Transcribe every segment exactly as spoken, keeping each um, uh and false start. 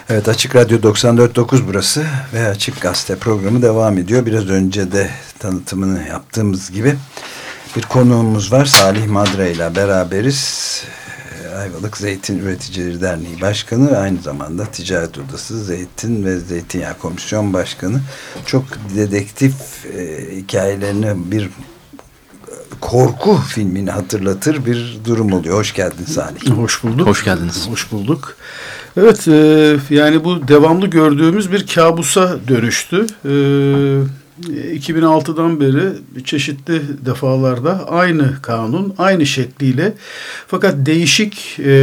Evet, Açık Radyo doksan dört nokta dokuz burası ve Açık Gazete programı devam ediyor. Biraz önce de tanıtımını yaptığımız gibi bir konuğumuz var. Salih Madra ile beraberiz. Ayvalık Zeytin Üreticileri Derneği Başkanı, aynı zamanda Ticaret Odası Zeytin ve Zeytinyağı Komisyon Başkanı. Çok dedektif e, hikayelerini, bir korku filmini hatırlatır bir durum oluyor. Hoş geldin Salih. Hoş bulduk. Hoş geldiniz. Hoş bulduk. Evet, e, yani bu devamlı gördüğümüz bir kabusa dönüştü. E, iki bin altıdan beri çeşitli defalarda aynı kanun, aynı şekliyle, fakat değişik e,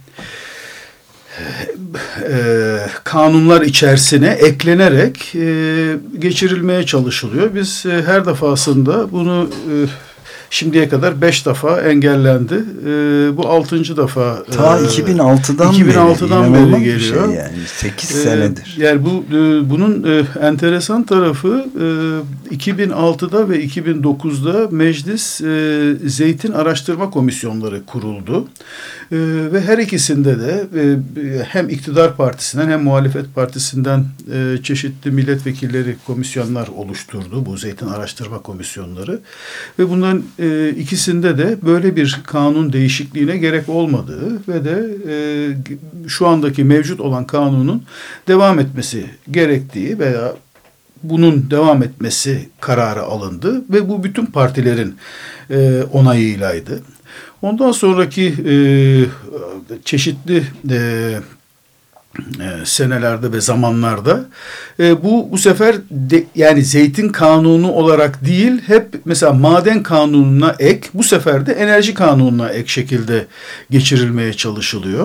e, kanunlar içerisine eklenerek e, geçirilmeye çalışılıyor. Biz e, her defasında bunu e, şimdiye kadar beş defa engellendi. E, bu altıncı defa. Ta e, iki bin altıdan, iki bin altıdan beri, beri geliyor. Şey yani sekiz e, senedir. Yani bu e, bunun e, enteresan tarafı e, iki bin altıda ve iki bin dokuzda meclis e, zeytin araştırma komisyonları kuruldu. E, ve her ikisinde de e, hem iktidar partisinden hem muhalefet partisinden e, çeşitli milletvekilleri komisyonlar oluşturdu, bu zeytin araştırma komisyonları. Ve bunların e, ikisinde de böyle bir kanun değişikliğine gerek olmadığı ve de e, şu andaki mevcut olan kanunun devam etmesi gerektiği veya bunun devam etmesi kararı alındı ve bu bütün partilerin e, onayıylaydı. Ondan sonraki e, çeşitli e, e, senelerde ve zamanlarda e, bu bu sefer de, yani zeytin kanunu olarak değil, hep mesela maden kanununa ek, bu sefer de enerji kanununa ek şekilde geçirilmeye çalışılıyor.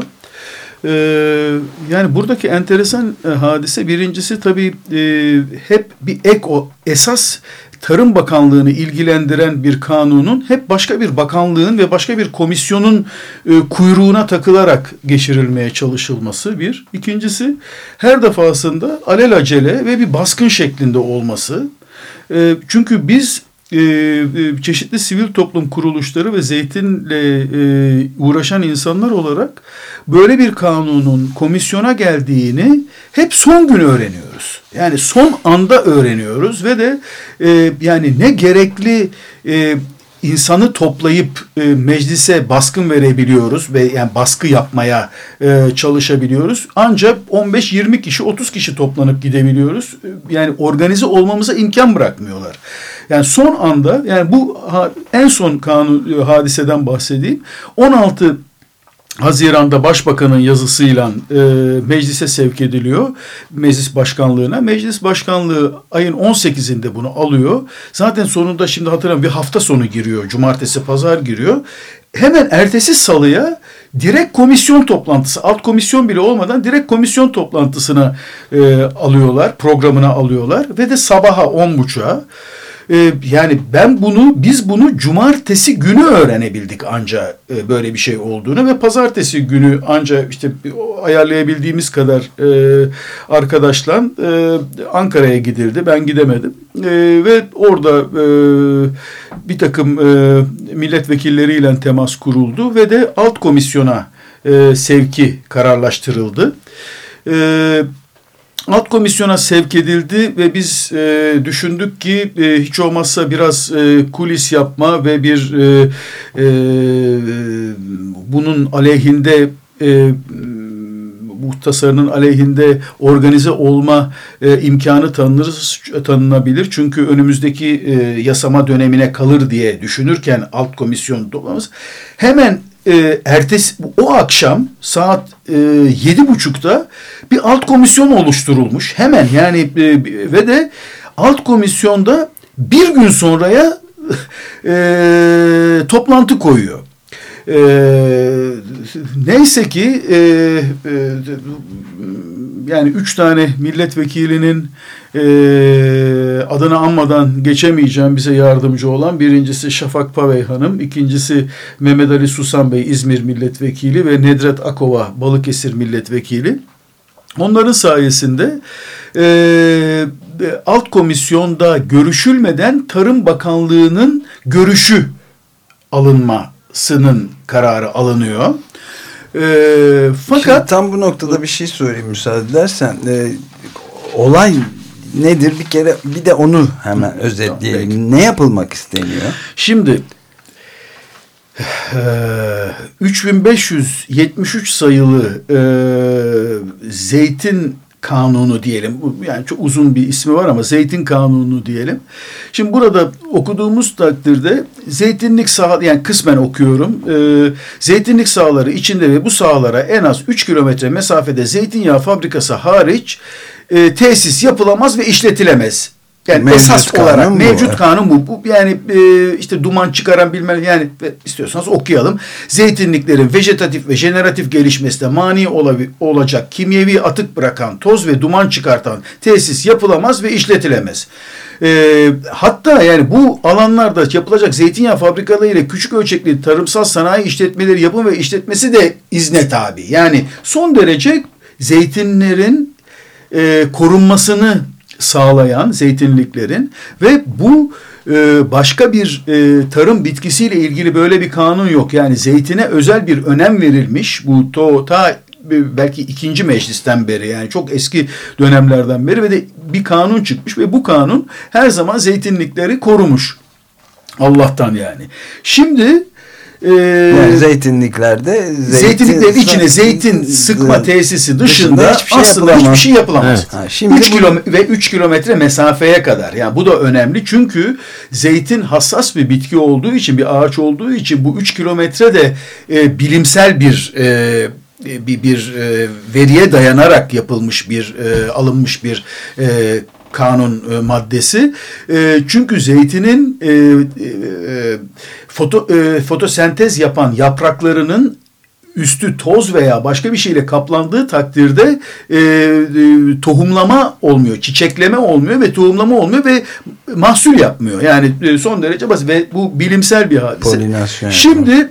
Ee, yani buradaki enteresan e, hadise, birincisi tabii e, hep bir ek, o esas Tarım Bakanlığı'nı ilgilendiren bir kanunun hep başka bir bakanlığın ve başka bir komisyonun e, kuyruğuna takılarak geçirilmeye çalışılması bir. İkincisi, her defasında alelacele ve bir baskın şeklinde olması. E, çünkü biz e, e, çeşitli sivil toplum kuruluşları ve zeytinle e, uğraşan insanlar olarak böyle bir kanunun komisyona geldiğini hep son gün öğreniyoruz. Yani son anda öğreniyoruz ve de e, yani ne gerekli e, insanı toplayıp e, meclise baskın verebiliyoruz ve yani baskı yapmaya e, çalışabiliyoruz. Ancak on beş yirmi kişi, otuz kişi toplanıp gidebiliyoruz. Yani organize olmamıza imkan bırakmıyorlar. Yani son anda, yani bu ha, en son kanun hadiseden bahsedeyim. on altı Haziran'da Başbakanın yazısıyla e, meclise sevk ediliyor, meclis başkanlığına. Meclis başkanlığı ayın on sekizinde bunu alıyor. Zaten sonunda, şimdi hatırlamıyorum, bir hafta sonu giriyor, cumartesi pazar giriyor. Hemen ertesi salıya direkt komisyon toplantısı, alt komisyon bile olmadan direkt komisyon toplantısına e, alıyorlar, programına alıyorlar ve de sabaha on buçuğa. Ee, yani ben bunu, biz bunu cumartesi günü öğrenebildik anca e, böyle bir şey olduğunu ve pazartesi günü anca işte ayarlayabildiğimiz kadar e, arkadaşla e, Ankara'ya gidildi. Ben gidemedim e, ve orada e, bir takım e, milletvekilleriyle temas kuruldu ve de alt komisyona e, sevki kararlaştırıldı. E, Alt komisyona sevk edildi ve biz e, düşündük ki e, hiç olmazsa biraz e, kulis yapma ve bir e, e, bunun aleyhinde, e, muhtasarının aleyhinde organize olma e, imkanı tanınır, tanınabilir. Çünkü önümüzdeki e, yasama dönemine kalır diye düşünürken alt komisyon toplamamız hemen E, ertesi o akşam saat e, yedi buçukta bir alt komisyon oluşturulmuş hemen, yani e, ve de alt komisyonda bir gün sonraya e, toplantı koyuyor. E, neyse ki e, e, yani üç tane milletvekilinin e, adını anmadan geçemeyeceğim bize yardımcı olan, birincisi Şafak Pavey Hanım, ikincisi Mehmet Ali Susan Bey İzmir milletvekili ve Nedret Akova Balıkesir milletvekili. Onların sayesinde e, alt komisyonda görüşülmeden Tarım Bakanlığı'nın görüşü alınmasının kararı alınıyor. E, fakat Şimdi tam bu noktada bir şey sorayım müsaade edersen. E, olay nedir? Bir kere bir de onu hemen özetleyelim. Tamam, ne yapılmak isteniyor? Şimdi e, üç bin beş yüz yetmiş üç sayılı e, Zeytin Kanunu diyelim. Yani çok uzun bir ismi var ama Zeytin Kanunu diyelim. Şimdi burada okuduğumuz takdirde zeytinlik saha, yani kısmen okuyorum. Ee, zeytinlik sahaları içinde ve bu sahalara en az üç kilometre mesafede zeytinyağı fabrikası hariç e, tesis yapılamaz ve işletilemez. Yani mevcut esas olarak bu. mevcut kanun bu. bu yani e, işte duman çıkaran bilmem, yani istiyorsanız okuyalım. Zeytinliklerin vejetatif ve jeneratif gelişmesine mani olabi, olacak kimyevi atık bırakan, toz ve duman çıkartan tesis yapılamaz ve işletilemez. E, hatta yani bu alanlarda yapılacak zeytinyağı fabrikaları ile küçük ölçekli tarımsal sanayi işletmeleri yapım ve işletmesi de izne tabi. Yani son derece zeytinlerin e, korunmasını sağlayan zeytinliklerin ve bu e, başka bir e, tarım bitkisiyle ilgili böyle bir kanun yok. Yani zeytine özel bir önem verilmiş. Bu to, ta belki ikinci meclisten beri, yani çok eski dönemlerden beri ve de bir kanun çıkmış ve bu kanun her zaman zeytinlikleri korumuş. Allah'tan yani. Şimdi Ee, yani zeytinliklerde zeytin, zeytinliklerin içine zeytin sıkma tesisi dışında hiçbir şey aslında yapılamaz. hiçbir şey yapılamaz. Evet. Ha, şimdi üç kilometre ve üç kilometre mesafeye kadar. Yani bu da önemli çünkü zeytin hassas bir bitki olduğu için, bir ağaç olduğu için bu üç kilometre de e, bilimsel bir e, bir, bir e, veriye dayanarak yapılmış bir e, alınmış bir e, kanun e, maddesi. E, çünkü zeytinin e, e, foto, e, fotosentez yapan yapraklarının üstü toz veya başka bir şeyle kaplandığı takdirde e, e, tohumlama olmuyor, çiçekleme olmuyor ve tohumlama olmuyor ve mahsul yapmıyor. Yani e, son derece basit ve bu bilimsel bir hadise. Polinasyon. Şimdi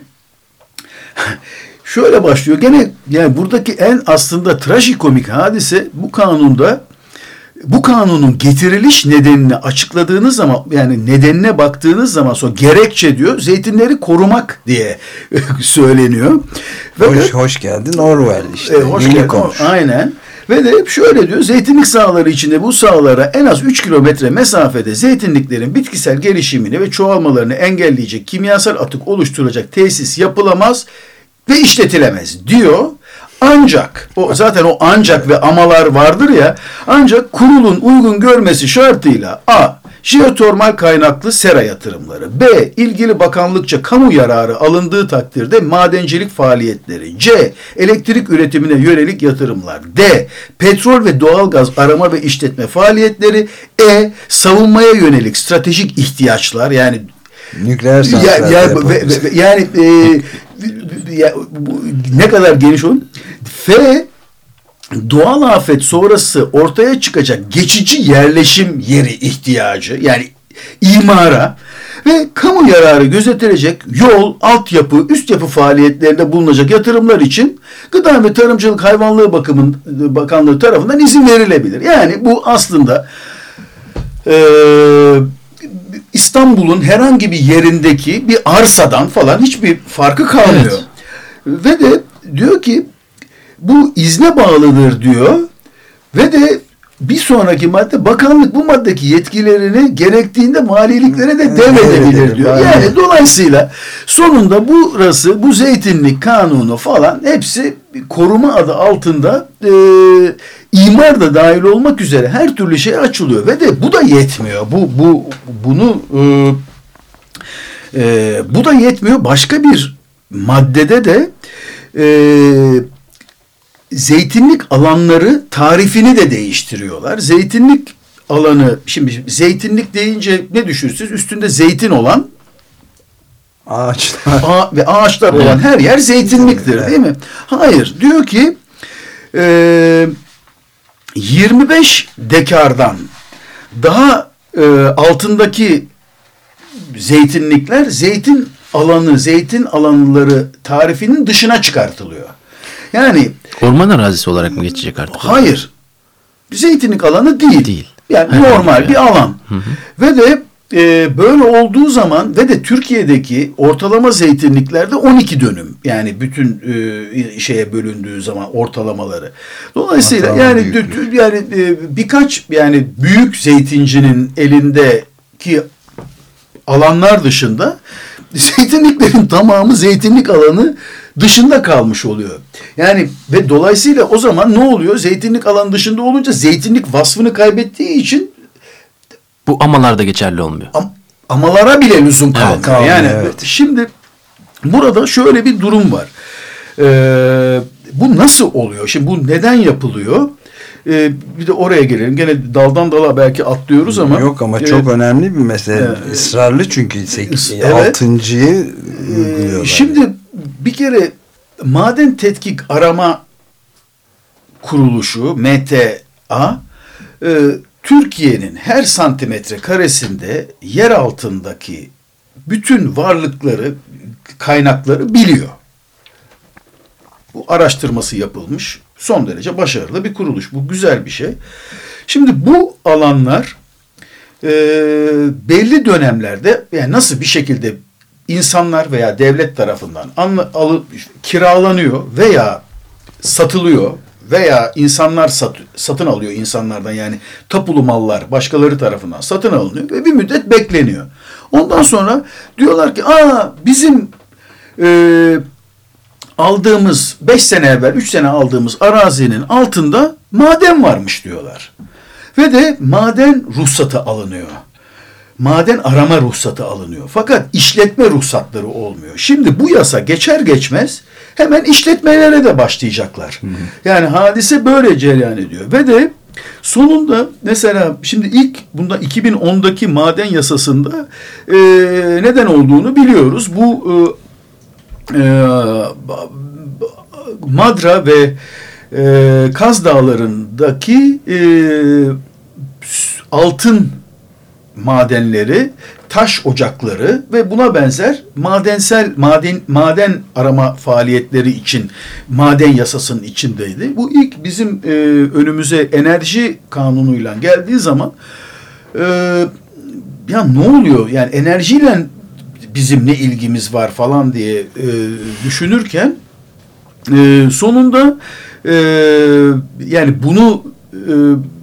şöyle başlıyor. Gene yani buradaki en aslında trajikomik hadise bu kanunda. Bu kanunun getiriliş nedenini açıkladığınız zaman, yani nedenine baktığınız zaman sonra gerekçe diyor zeytinleri korumak diye söyleniyor. Hoş, ve, hoş geldin Orwell işte. E, hoş geldin. Konuş. Aynen. Ve de şöyle diyor, zeytinlik sahaları içinde bu sahalara en az üç kilometre mesafede zeytinliklerin bitkisel gelişimini ve çoğalmalarını engelleyecek kimyasal atık oluşturacak tesis yapılamaz ve işletilemez diyor. Ancak, o zaten o ancak ve amalar vardır ya, ancak kurulun uygun görmesi şartıyla a. jeotermal kaynaklı sera yatırımları, b. ilgili bakanlıkça kamu yararı alındığı takdirde madencilik faaliyetleri, c. elektrik üretimine yönelik yatırımlar, d. petrol ve doğalgaz arama ve işletme faaliyetleri, e. savunmaya yönelik stratejik ihtiyaçlar, yani nükleer santral ya, ya, ve, ve, yani e, ya, bu, ne kadar geniş olun. F. Doğal afet sonrası ortaya çıkacak geçici yerleşim yeri ihtiyacı, yani imara ve kamu yararı gözetilecek yol, altyapı, üst yapı faaliyetlerinde bulunacak yatırımlar için Gıda ve Tarımcılık Hayvancılığı Bakımın, Bakanlığı tarafından izin verilebilir. Yani bu aslında eee İstanbul'un herhangi bir yerindeki bir arsadan falan hiçbir farkı kalmıyor. Evet. Ve de diyor ki bu izne bağlıdır diyor ve de bir sonraki madde bakanlık bu maddeki yetkilerini gerektiğinde valiliklere de devredebilir diyor. Yani dolayısıyla sonunda burası, bu zeytinlik kanunu falan hepsi koruma adı altında e, imar da dahil olmak üzere her türlü şey açılıyor ve de bu da yetmiyor. Bu bu bunu e, e, bu da yetmiyor. Başka bir maddede de e, zeytinlik alanları tarifini de değiştiriyorlar. Zeytinlik alanı, şimdi zeytinlik deyince ne düşünürsünüz? Üstünde zeytin olan ağaçlar A- ve ağaçlar olan her yer zeytinliktir, değil mi? Hayır. Diyor ki e, yirmi beş dekardan daha e, altındaki zeytinlikler zeytin alanı, zeytin alanları tarifinin dışına çıkartılıyor. Yani orman arazisi olarak mı geçecek artık? Hayır. Zeytinlik alanı değil. Değil. Yani Herhangi normal bir, bir alan. Hı hı. Ve de e, böyle olduğu zaman ve de Türkiye'deki ortalama zeytinliklerde on iki dönüm. Yani bütün e, şeye bölündüğü zaman ortalamaları. Dolayısıyla Ortalama yani büyüklük. yani e, birkaç yani büyük zeytincinin elindeki alanlar dışında zeytinliklerin tamamı zeytinlik alanı dışında kalmış oluyor. Yani ve dolayısıyla o zaman ne oluyor? Zeytinlik alanı dışında olunca zeytinlik vasfını kaybettiği için Bu amalar da geçerli olmuyor. am, amalara bile lüzum kalmıyor. Evet, kalmıyor, yani evet. şimdi burada şöyle bir durum var. Ee, bu nasıl oluyor? Şimdi bu neden yapılıyor? Ee, bir de oraya gelelim. Gene daldan dala belki atlıyoruz ama. Yok ama e, çok önemli bir mesele. e, Israrlı çünkü sekiz, evet. altıncıyı Ee, uyguluyorlar. şimdi bir kere Maden Tetkik Arama Kuruluşu M T A e, Türkiye'nin her santimetre karesinde yer altındaki bütün varlıkları, kaynakları biliyor. Bu araştırması yapılmış. Son derece başarılı bir kuruluş. Bu güzel bir şey. Şimdi bu alanlar e, belli dönemlerde yani nasıl bir şekilde insanlar veya devlet tarafından anla, alıp kiralanıyor veya satılıyor veya insanlar sat, satın alıyor insanlardan yani tapulu mallar başkaları tarafından satın alınıyor ve bir müddet bekleniyor. Ondan sonra diyorlar ki aa bizim e, aldığımız beş sene evvel üç sene aldığımız arazinin altında maden varmış diyorlar. Ve de maden ruhsatı alınıyor. Maden arama ruhsatı alınıyor. Fakat işletme ruhsatları olmuyor. Şimdi bu yasa geçer geçmez hemen işletmelere de başlayacaklar. Hı hı. Yani hadise böyle cereyan ediyor. Ve de sonunda mesela şimdi ilk bunda iki bin ondaki maden yasasında e, neden olduğunu biliyoruz. Bu e, e, Madra ve e, Kaz Dağları'ndaki e, altın madenleri, taş ocakları ve buna benzer madensel maden maden arama faaliyetleri için maden yasasının içindeydi. Bu ilk bizim e, önümüze enerji kanunuyla geldiği zaman e, ya ne oluyor? Yani enerjiyle bizim ne ilgimiz var falan diye e, düşünürken e, sonunda e, yani bunu e,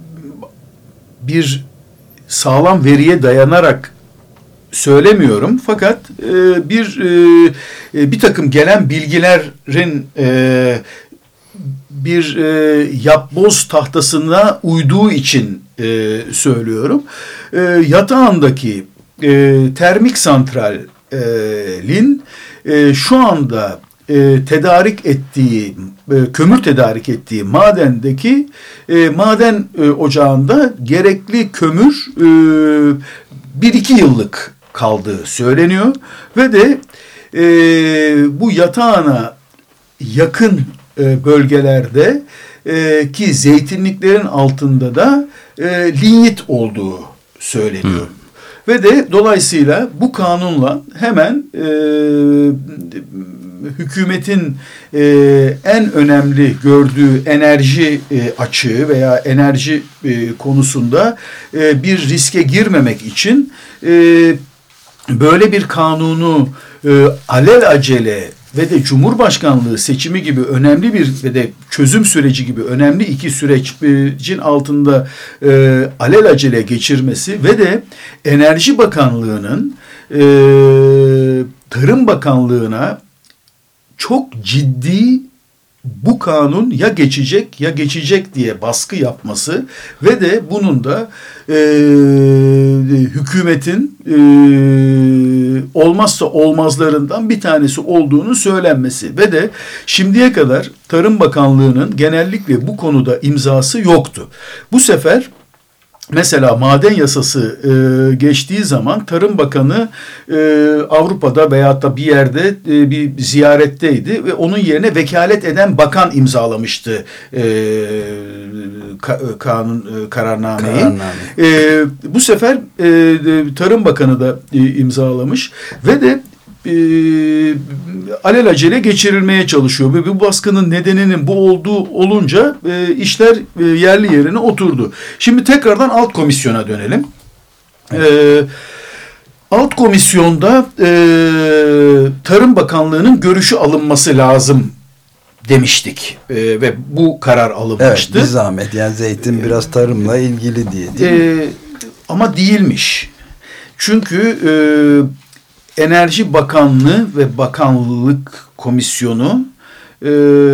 bir sağlam veriye dayanarak söylemiyorum fakat e, bir e, bir takım gelen bilgilerin e, bir e, yapboz tahtasına uyduğu için e, söylüyorum. E, yatağındaki e, termik santralin e, şu anda e, tedarik ettiği e, kömür tedarik ettiği madendeki e, maden e, ocağında gerekli kömür e, bir iki yıllık kaldığı söyleniyor ve de e, bu yatağına yakın e, bölgelerde e, ki zeytinliklerin altında da e, linyit olduğu söyleniyor. Hı. Ve de dolayısıyla bu kanunla hemen e, hükümetin e, en önemli gördüğü enerji e, açığı veya enerji e, konusunda e, bir riske girmemek için e, böyle bir kanunu e, alelacele ve de Cumhurbaşkanlığı seçimi gibi önemli bir ve de çözüm süreci gibi önemli iki sürecin altında e, alelacele geçirmesi ve de Enerji Bakanlığı'nın e, Tarım Bakanlığı'na çok ciddi bu kanun ya geçecek ya geçecek diye baskı yapması ve de bunun da e, hükümetin e, olmazsa olmazlarından bir tanesi olduğunu söylenmesi ve de şimdiye kadar Tarım Bakanlığı'nın genellikle bu konuda imzası yoktu. Bu sefer mesela maden yasası e, geçtiği zaman Tarım Bakanı e, Avrupa'da veyahut da bir yerde e, bir ziyaretteydi ve onun yerine vekalet eden bakan imzalamıştı e, ka, kanun e, kararnameyi. Kararname. E, bu sefer e, Tarım Bakanı da e, imzalamış ve de E, alelacele geçirilmeye çalışıyor ve bu baskının nedeninin bu olduğu olunca e, işler e, yerli yerine oturdu. Şimdi tekrardan alt komisyona dönelim. E, alt komisyonda e, Tarım Bakanlığı'nın görüşü alınması lazım demiştik e, ve bu karar alınmıştı. Evet, bir zahmet yani zeytin biraz tarımla ilgili diye değil mi? E, ama değilmiş. Çünkü e, Enerji Bakanlığı ve Bakanlık Komisyonu e,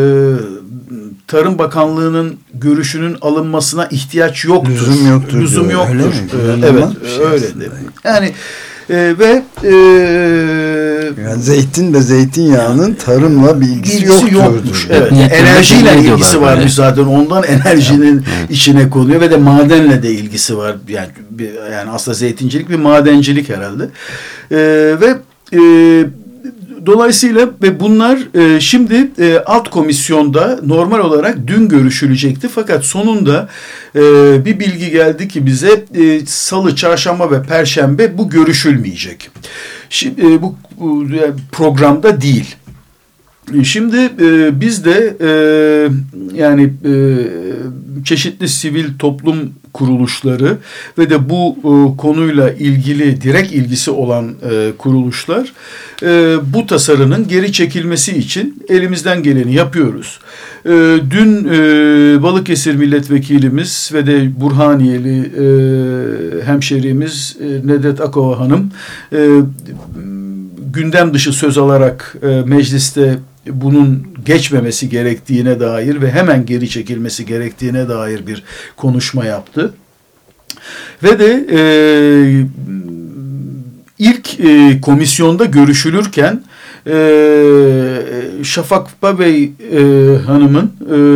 Tarım Bakanlığı'nın görüşünün alınmasına ihtiyaç yoktur. Lüzum yoktur. Lüzum diyor. yoktur. Öyle mi? Ee, evet, Şey öyle aslında. de. Yani e, ve e, yani zeytin ve zeytinyağının tarımla bir ilgisi, ilgisi yoktur. yokmuş. Evet. Niyetlerinde Enerjiyle belli ilgisi ediyorlar varmış böyle. zaten. Ondan enerjinin Evet. içine konuyor ve de madenle de ilgisi var. Yani bir, yani aslında zeytincilik bir madencilik herhalde. E, ve e, dolayısıyla ve bunlar e, şimdi e, alt komisyonda normal olarak dün görüşülecekti. Fakat sonunda e, bir bilgi geldi ki bize e, salı, çarşamba ve perşembe bu görüşülmeyecek. Şimdi e, bu, bu yani programda değil. Şimdi e, biz de e, yani e, çeşitli sivil toplum kuruluşları ve de bu e, konuyla ilgili direkt ilgisi olan e, kuruluşlar e, bu tasarının geri çekilmesi için elimizden geleni yapıyoruz. E, dün e, Balıkesir milletvekilimiz ve de Burhaniyeli e, hemşerimiz e, Nedet Akova Hanım e, gündem dışı söz alarak e, mecliste bunun geçmemesi gerektiğine dair ve hemen geri çekilmesi gerektiğine dair bir konuşma yaptı. Ve de e, ilk e, komisyonda görüşülürken e, Şafak Babey e, Hanım'ın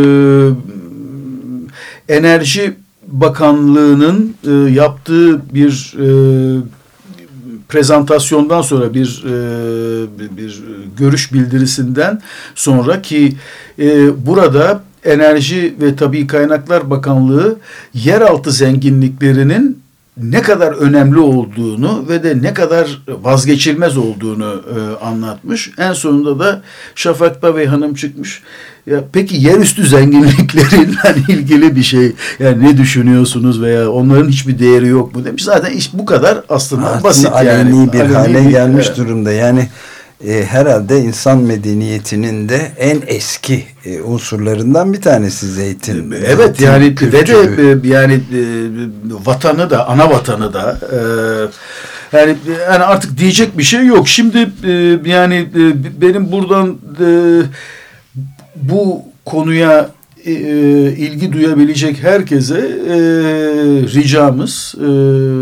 e, Enerji Bakanlığı'nın e, yaptığı bir e, prezentasyondan sonra bir e, bir görüş bildirisinden sonra ki e, burada Enerji ve Tabii Kaynaklar Bakanlığı yeraltı zenginliklerinin ne kadar önemli olduğunu ve de ne kadar vazgeçilmez olduğunu e, anlatmış. En sonunda da Şafak Babey Hanım çıkmış. Ya peki yerüstü zenginlikleriyle ilgili bir şey yani ne düşünüyorsunuz veya onların hiçbir değeri yok mu demiş. Zaten iş bu kadar aslında, aslında basit aleni yani. bir Aleni hale bir, gelmiş evet. durumda. Yani e, herhalde insan medeniyetinin de en eski e, unsurlarından bir tanesi zeytin. Evet zeytin yani kültürü. ve de e, yani e, vatanı da ana vatanı da e, yani yani artık diyecek bir şey yok. Şimdi e, yani e, benim buradan e, bu konuya e, ilgi duyabilecek herkese e, ricamız e,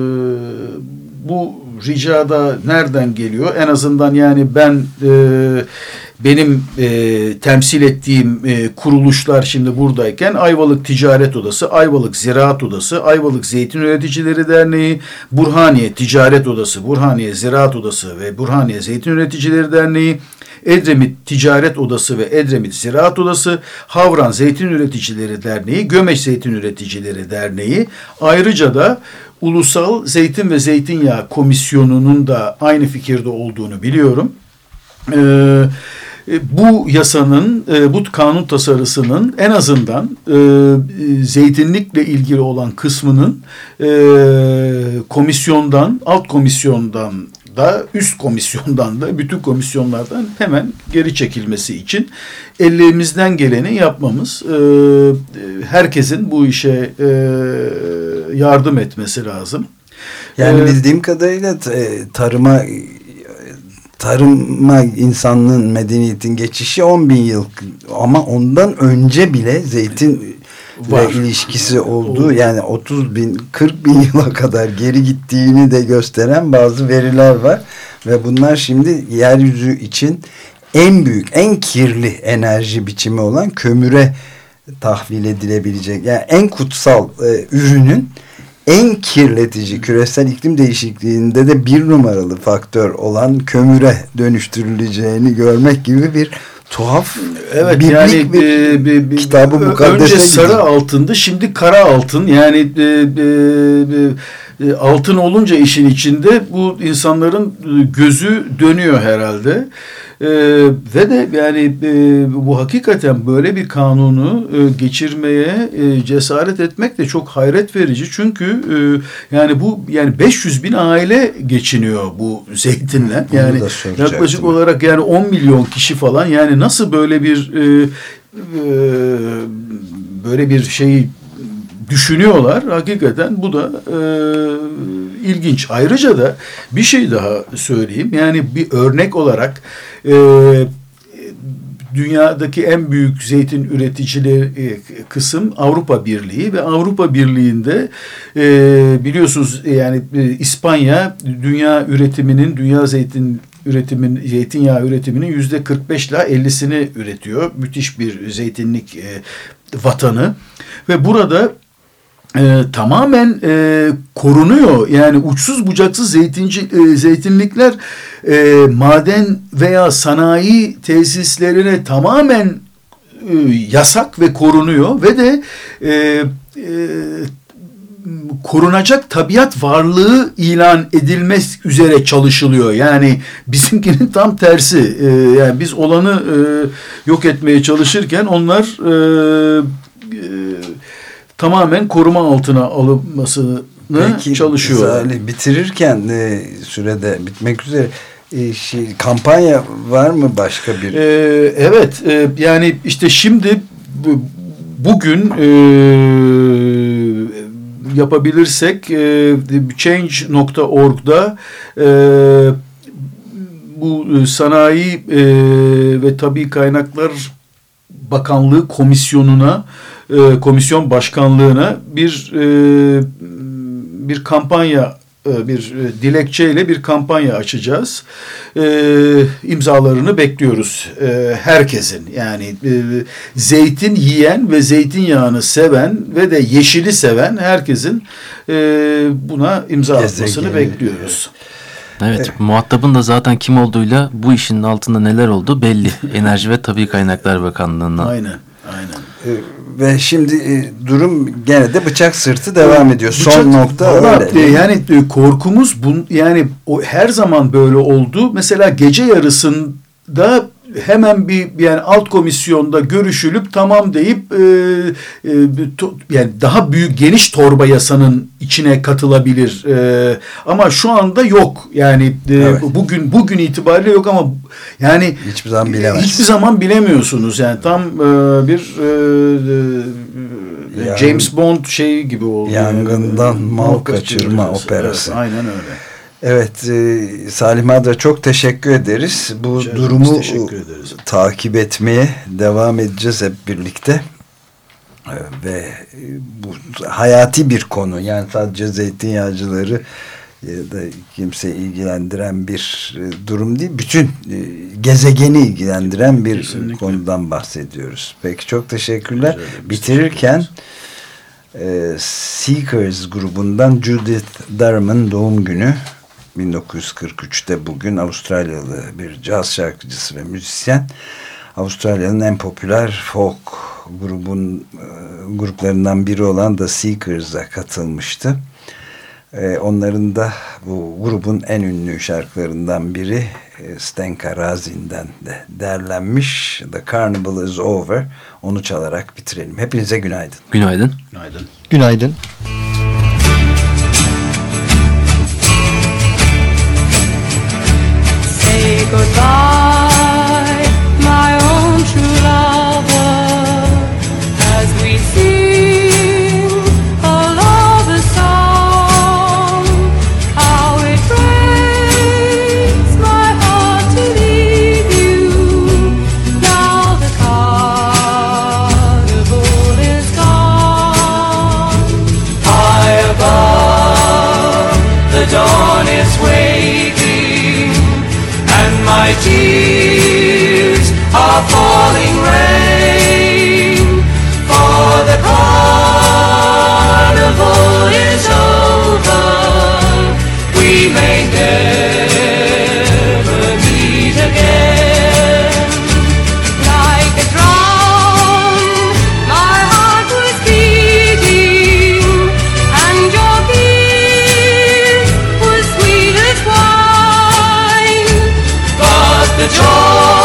bu ricada nereden geliyor? En azından yani ben e, benim e, temsil ettiğim e, kuruluşlar şimdi buradayken Ayvalık Ticaret Odası, Ayvalık Ziraat Odası, Ayvalık Zeytin Üreticileri Derneği, Burhaniye Ticaret Odası, Burhaniye Ziraat Odası ve Burhaniye Zeytin Üreticileri Derneği, Edremit Ticaret Odası ve Edremit Ziraat Odası, Havran Zeytin Üreticileri Derneği, Gömeç Zeytin Üreticileri Derneği, ayrıca da Ulusal Zeytin ve Zeytinyağı Komisyonu'nun da aynı fikirde olduğunu biliyorum. Ee, bu yasanın, bu kanun tasarısının en azından e, zeytinlikle ilgili olan kısmının e, komisyondan, alt komisyondan da, üst komisyondan da, bütün komisyonlardan hemen geri çekilmesi için elimizden geleni yapmamız, e, herkesin bu işe e, yardım etmesi lazım. Yani Ee, bildiğim kadarıyla e, tarıma tarıma insanlığın, medeniyetin geçişi on bin yıl ama ondan önce bile zeytin var. ve ilişkisi olduğu yani otuz bin kırk bin yıla kadar geri gittiğini de gösteren bazı veriler var ve bunlar şimdi yeryüzü için en büyük, en kirli enerji biçimi olan kömüre tahvil edilebilecek yani en kutsal e, ürünün en kirletici küresel iklim değişikliğinde de bir numaralı faktör olan kömüre dönüştürüleceğini görmek gibi bir tuhaf, evet, biblik yani bir e, bir, bir, kitabı mukaddese önce sarı gidiyor. altındı, şimdi kara altın. Yani e, e, e, altın olunca işin içinde bu insanların gözü dönüyor herhalde. E, ve de yani e, bu hakikaten böyle bir kanunu e, geçirmeye e, cesaret etmek de çok hayret verici. Çünkü e, yani bu yani beş yüz bin aile geçiniyor bu zeytinle. Yani yaklaşık olarak yani on milyon kişi falan, yani nasıl böyle bir e, e, böyle bir şeyi düşünüyorlar. Hakikaten bu da e, ilginç. Ayrıca da bir şey daha söyleyeyim. Yani bir örnek olarak e, dünyadaki en büyük zeytin üreticileri kısım Avrupa Birliği ve Avrupa Birliği'nde e, biliyorsunuz yani e, İspanya dünya üretiminin, dünya zeytin üretimin, zeytinyağı üretiminin yüzde kırk beş ile ellisini üretiyor. Müthiş bir zeytinlik e, vatanı ve burada E, tamamen e, korunuyor. Yani uçsuz bucaksız zeytinci, e, zeytinlikler e, maden veya sanayi tesislerine tamamen e, yasak ve korunuyor ve de e, e, korunacak tabiat varlığı ilan edilmek üzere çalışılıyor. Yani bizimkinin tam tersi. E, yani biz olanı e, yok etmeye çalışırken onlar e, e, tamamen koruma altına alınmasını Peki, çalışıyor. Salih, bitirirken e, sürede bitmek üzere e, şey, kampanya var mı başka bir? Ee, evet e, yani işte şimdi bu, bugün e, yapabilirsek e, change nokta org'da e, bu Sanayi e, ve Tabii Kaynaklar Bakanlığı Komisyonu'na e, komisyon başkanlığına bir e, bir kampanya, e, bir e, dilekçeyle bir kampanya açacağız. E, imzalarını bekliyoruz. E, herkesin, yani e, zeytin yiyen ve zeytinyağını seven ve de yeşili seven herkesin e, buna imza atmasını bekliyoruz. Evet, evet, muhatabın da zaten kim olduğuyla bu işin altında neler olduğu belli. Enerji ve Tabii Kaynaklar Bakanlığı'ndan. Aynen, aynen. Ee, ve şimdi e, durum gene de bıçak sırtı devam ediyor. Bıçak, Son nokta öyle. E, yani e, korkumuz bun, yani o her zaman böyle oldu. Mesela gece yarısında hemen bir yani alt komisyonda görüşülüp tamam deyip e, e, to, yani daha büyük geniş torba yasanın içine katılabilir. E, ama şu anda yok. Yani e, evet. bugün bugün itibariyle yok ama yani hiçbir zaman bilemez. Hiçbir zaman bilemiyorsunuz. Yani tam e, bir e, e, James Bond şeyi gibi oldu. Yangından yani, mal kaçırma operası. Evet, aynen öyle. Evet, e, Salih Madra, çok teşekkür ederiz. Bu Rica durumu ederiz. takip etmeye devam edeceğiz hep birlikte. E, ve e, bu hayati bir konu. Yani sadece zeytinyağcıları ya da kimse ilgilendiren bir e, durum değil. Bütün e, gezegeni ilgilendiren bir Kesinlikle. konudan bahsediyoruz. Peki, çok teşekkürler. Güzel, Bitirirken e, Seekers grubundan Judith Durham'ın doğum günü. bin dokuz yüz kırk üçte bugün Avustralyalı bir caz şarkıcısı ve müzisyen. Avustralya'nın en popüler folk grubun e, gruplarından biri olan The Seekers'a katılmıştı. E, onların da bu grubun en ünlü şarkılarından biri e, Stenka Razin'den de derlenmiş. The Carnival is Over. Onu çalarak bitirelim. Hepinize günaydın. Günaydın. Günaydın. Günaydın. Goodbye, my own true lover, as we sing a lover's song. How it breaks my heart to leave you. Now the carnival is gone. High above, the dawn is waking, and my tears are falling rain, for the carnival is over. We may never meet again. Like a drum, my heart was beating, and your kiss was sweet as wine. The joy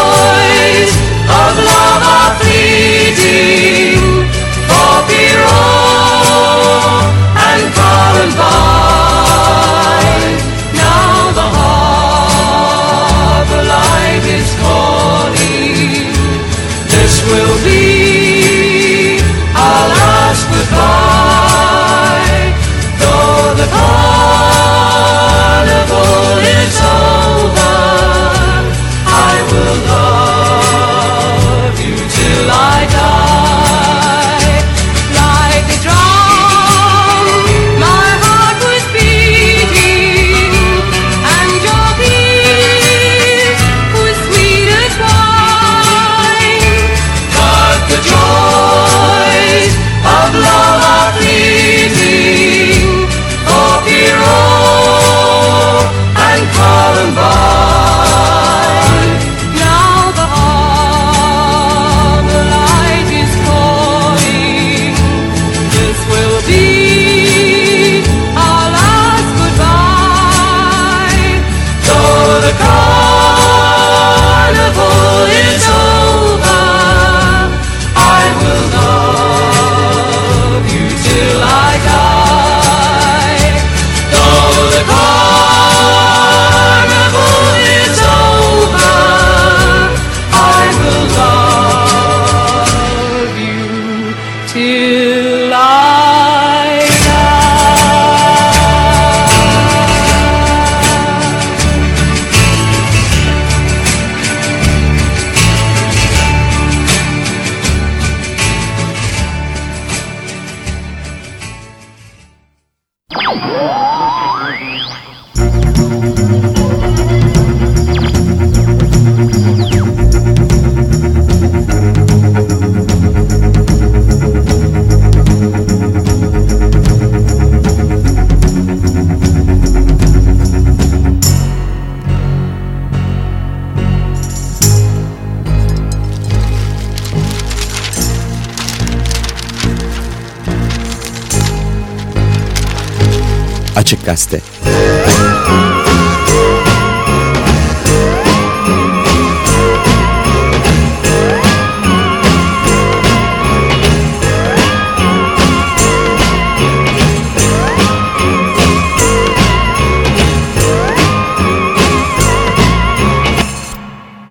Açık Gazete.